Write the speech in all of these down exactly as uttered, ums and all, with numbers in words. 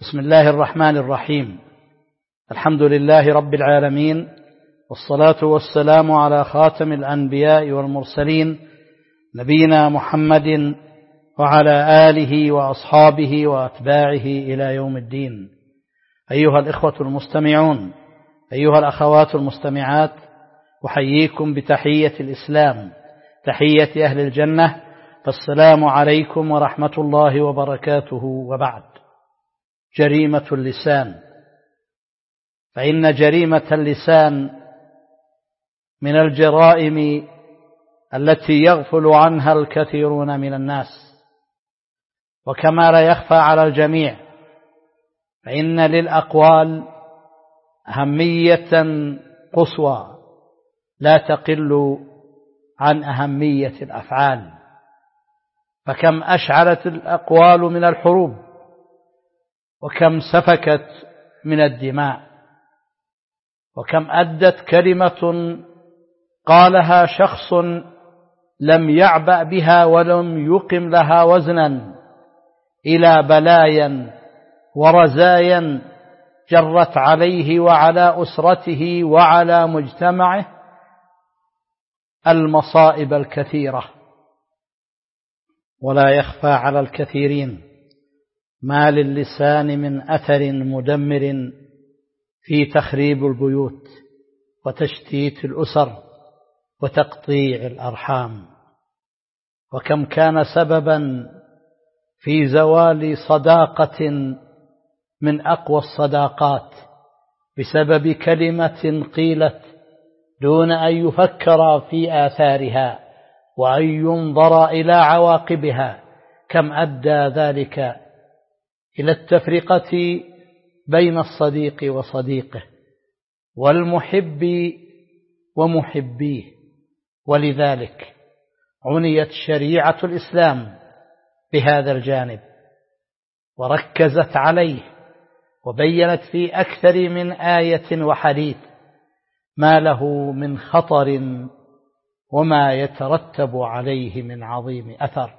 بسم الله الرحمن الرحيم. الحمد لله رب العالمين، والصلاة والسلام على خاتم الأنبياء والمرسلين نبينا محمد وعلى آله وأصحابه وأتباعه إلى يوم الدين. أيها الإخوة المستمعون، أيها الأخوات المستمعات، أحييكم بتحية الإسلام، تحية أهل الجنة، فالسلام عليكم ورحمة الله وبركاته. وبعد، جريمة اللسان. فإن جريمة اللسان من الجرائم التي يغفل عنها الكثيرون من الناس، وكما لا يخفى على الجميع فإن للأقوال أهمية قصوى لا تقل عن أهمية الأفعال. فكم أشعلت الأقوال من الحروب، وكم سفكت من الدماء، وكم أدت كلمة قالها شخص لم يعبأ بها ولم يقم لها وزنا إلى بلايا ورزايا جرت عليه وعلى أسرته وعلى مجتمعه المصائب الكثيرة. ولا يخفى على الكثيرين ما للسان من أثر مدمر في تخريب البيوت وتشتيت الأسر وتقطيع الأرحام، وكم كان سببا في زوال صداقة من أقوى الصداقات بسبب كلمة قيلت دون أن يفكر في آثارها وأن ينظر إلى عواقبها. كم أدى ذلك إلى التفرقة بين الصديق وصديقه، والمحب ومحبيه. ولذلك عنيت شريعة الإسلام بهذا الجانب وركزت عليه، وبينت في أكثر من آية وحديث ما له من خطر وما يترتب عليه من عظيم أثر.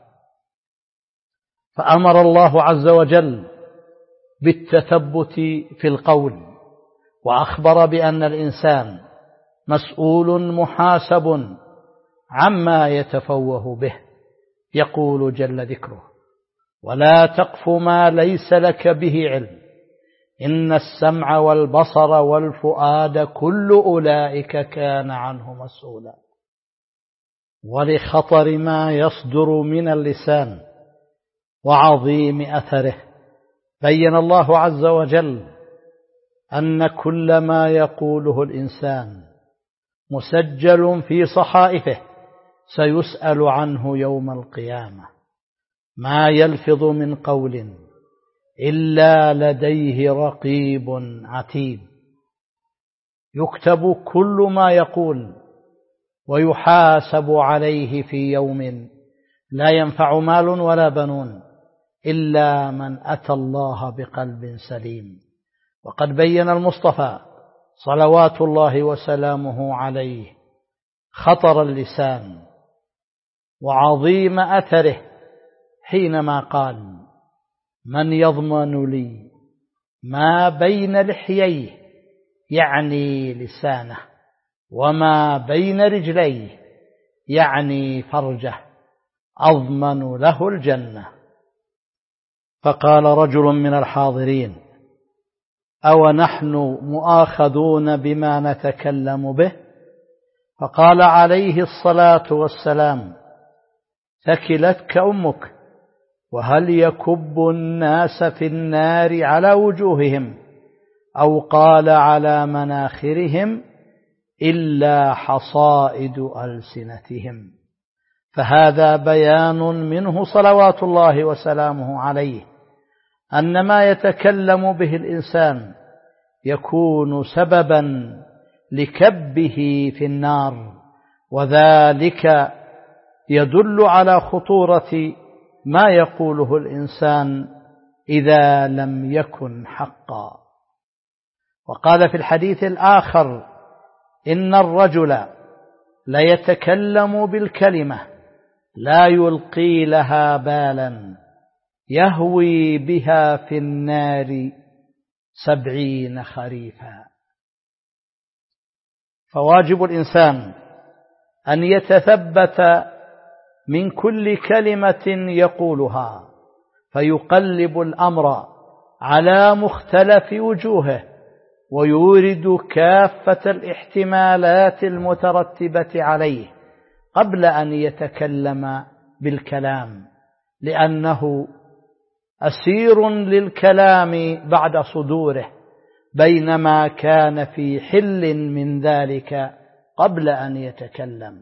فأمر الله عز وجل بالتثبت في القول، وأخبر بأن الإنسان مسؤول محاسب عما يتفوه به. يقول جل ذكره: ولا تقف ما ليس لك به علم إن السمع والبصر والفؤاد كل أولئك كان عنه مسؤولا. ولخطر ما يصدر من اللسان وعظيم أثره بين الله عز وجل أن كل ما يقوله الإنسان مسجل في صحائفه سيسأل عنه يوم القيامة. ما يلفظ من قول إلا لديه رقيب عتيد. يكتب كل ما يقول ويحاسب عليه في يوم لا ينفع مال ولا بنون إلا من أتى الله بقلب سليم. وقد بين المصطفى صلوات الله وسلامه عليه خطر اللسان وعظيم أثره حينما قال: من يضمن لي ما بين لحييه، يعني لسانه، وما بين رجليه، يعني فرجه، أضمن له الجنة. فقال رجل من الحاضرين: أو نحن مؤاخذون بما نتكلم به؟ فقال عليه الصلاة والسلام: ثكلتك أمك، وهل يكب الناس في النار على وجوههم أو قال على مناخرهم إلا حصائد ألسنتهم. فهذا بيان منه صلوات الله وسلامه عليه أن ما يتكلم به الإنسان يكون سببا لكبه في النار، وذلك يدل على خطورة ما يقوله الإنسان إذا لم يكن حقا. وقال في الحديث الآخر: إن الرجل ليتكلم بالكلمة لا يلقي لها بالا يهوي بها في النار سبعين خريفا. فواجب الإنسان أن يتثبت من كل كلمة يقولها، فيقلب الأمر على مختلف وجوهه، ويورد كافة الاحتمالات المترتبة عليه قبل أن يتكلم بالكلام، لأنه أسير للكلام بعد صدوره، بينما كان في حل من ذلك قبل أن يتكلم.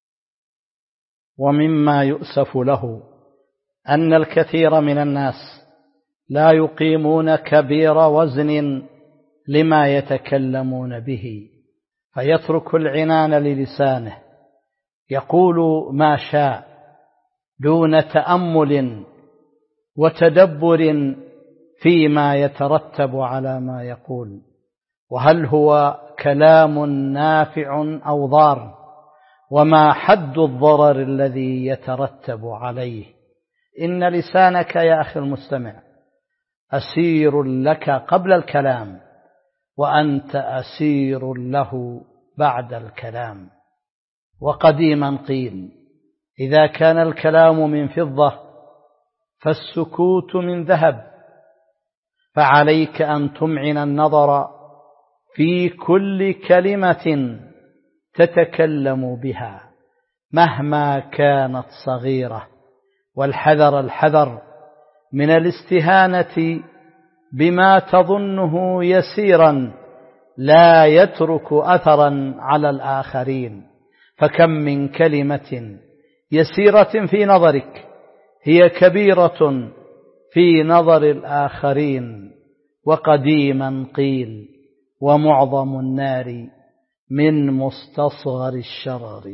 ومما يؤسف له أن الكثير من الناس لا يقيمون كبير وزن لما يتكلمون به، فيترك العنان للسانه، يقول ما شاء دون تأمل وتدبر فيما يترتب على ما يقول، وهل هو كلام نافع أو ضار، وما حد الضرر الذي يترتب عليه. إن لسانك يا أخي المستمع أسير لك قبل الكلام، وأنت أسير له بعد الكلام. وقديما قيل: إذا كان الكلام من فضة فالسكوت من ذهب، فعليك أن تمعن النظر في كل كلمة تتكلم بها مهما كانت صغيرة، والحذر الحذر من الاستهانة بما تظنه يسيرا لا يترك أثرا على الآخرين. فكم من كلمة يسيرة في نظرك هي كبيرة في نظر الآخرين. وقديما قيل: ومعظم النار من مستصغر الشرر.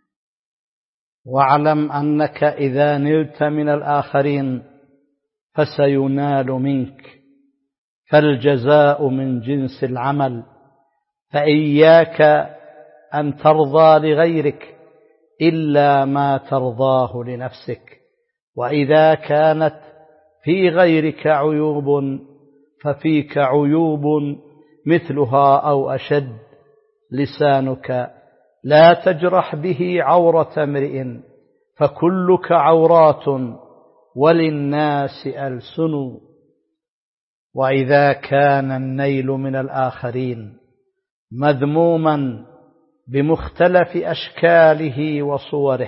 واعلم أنك إذا نلت من الآخرين فسينال منك، فالجزاء من جنس العمل، فإياك أن ترضى لغيرك إلا ما ترضاه لنفسك. وإذا كانت في غيرك عيوب ففيك عيوب مثلها أو أشد. لسانك لا تجرح به عورة امرئ، فكلك عورات وللناس ألسن. وإذا كان النيل من الآخرين مذموما بمختلف أشكاله وصوره،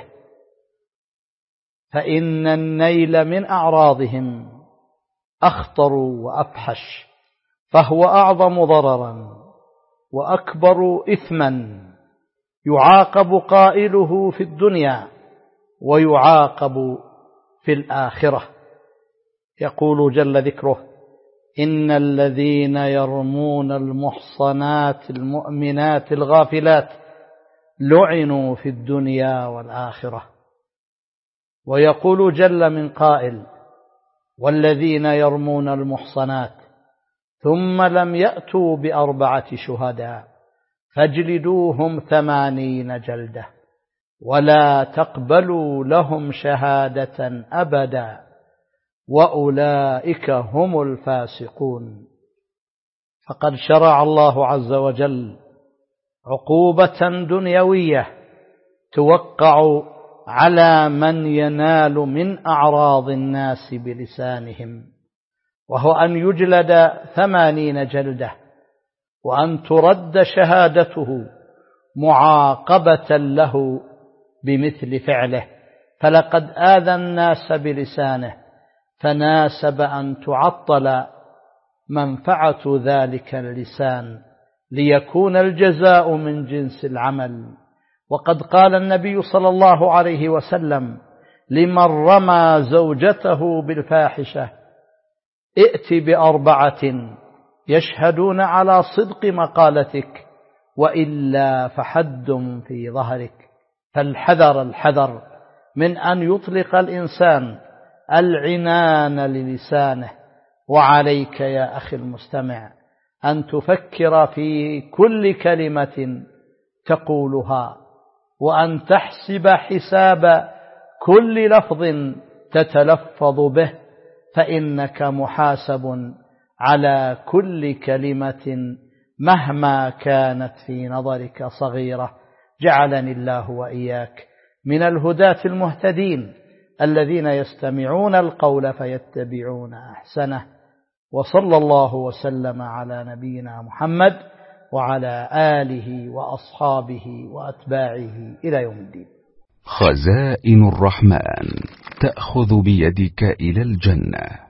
فإن النيل من أعراضهم أخطر وأفحش، فهو أعظم ضررا وأكبر إثما، يعاقب قائله في الدنيا ويعاقب في الآخرة. يقول جل ذكره: إن الذين يرمون المحصنات المؤمنات الغافلات لعنوا في الدنيا والآخرة. ويقول جل من قائل: والذين يرمون المحصنات ثم لم يأتوا بأربعة شهداء فاجلدوهم ثمانين جلدة ولا تقبلوا لهم شهادة أبدا وأولئك هم الفاسقون. فقد شرع الله عز وجل عقوبة دنيوية توقع على من ينال من أعراض الناس بلسانهم، وهو أن يجلد ثمانين جلدة، وأن ترد شهادته معاقبة له بمثل فعله. فلقد آذى الناس بلسانه، فناسب أن تعطل منفعة ذلك اللسان ليكون الجزاء من جنس العمل. وقد قال النبي صلى الله عليه وسلم لمن رمى زوجته بالفاحشة: ائت بأربعة يشهدون على صدق مقالتك وإلا فحد في ظهرك. فالحذر الحذر من أن يطلق الإنسان العنان للسانه. وعليك يا أخي المستمع أن تفكر في كل كلمة تقولها، وأن تحسب حساب كل لفظ تتلفظ به، فإنك محاسب على كل كلمة مهما كانت في نظرك صغيرة. جعلني الله وإياك من الهداة المهتدين الذين يستمعون القول فيتبعون أحسنه. وصلى الله وسلم على نبينا محمد وعلى آله وأصحابه وأتباعه إلى يوم الدين. خزائن الرحمن تأخذ بيدك إلى الجنة.